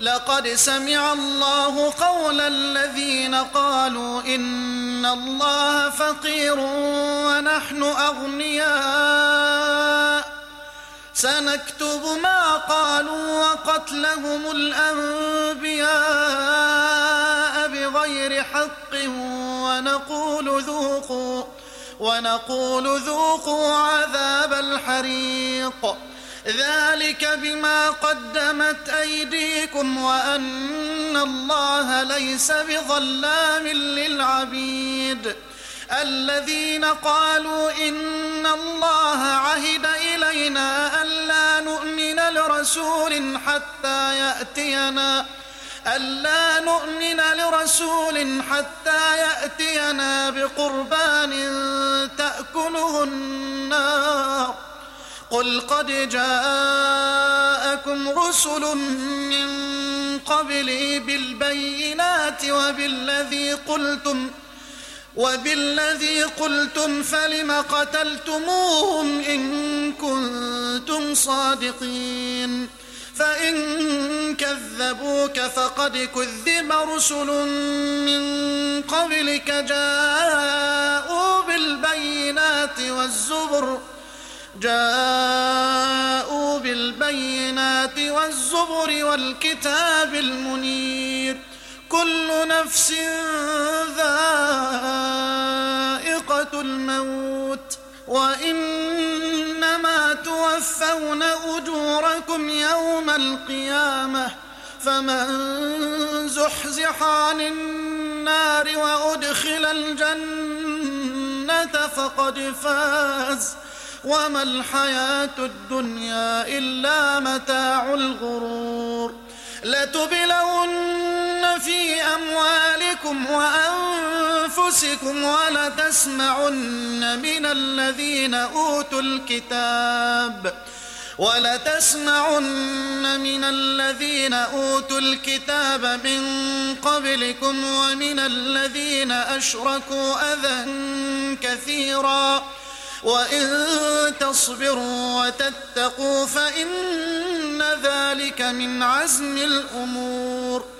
لقد سمع الله قول الذين قالوا إن الله فقير ونحن أغنياء سنكتب ما قالوا وقتلهم الأنبياء بغير حق ونقول ذوقوا عذاب الحريق ذلك بما قدمت أيديكم وأن الله ليس بظلام للعبيد الذين قالوا إن الله عهد إلينا ألا نؤمن لرسول حتى يأتينا بقربان تأكله النار قل قد جاءكم رسل من قبلي بالبينات وبالذي قلتم فلم قتلتموهم إن كنتم صادقين فإن كذبوك فقد كذب رسل من قبلك جاءوا بالبينات والزبر والكتاب المنير كل نفس ذائقة الموت وإنما توفون أجوركم يوم القيامة فمن زحزح عن النار وأدخل الجنة فقد فاز وما الحياة الدنيا إلا متاع الغرور لتبلون في أموالكم وأنفسكم ولتسمعن من الذين أوتوا الكتاب من قبلكم ومن الذين أشركوا أذى كثيرا وإن تصبروا وتتقوا فإن ذلك من عزم الأمور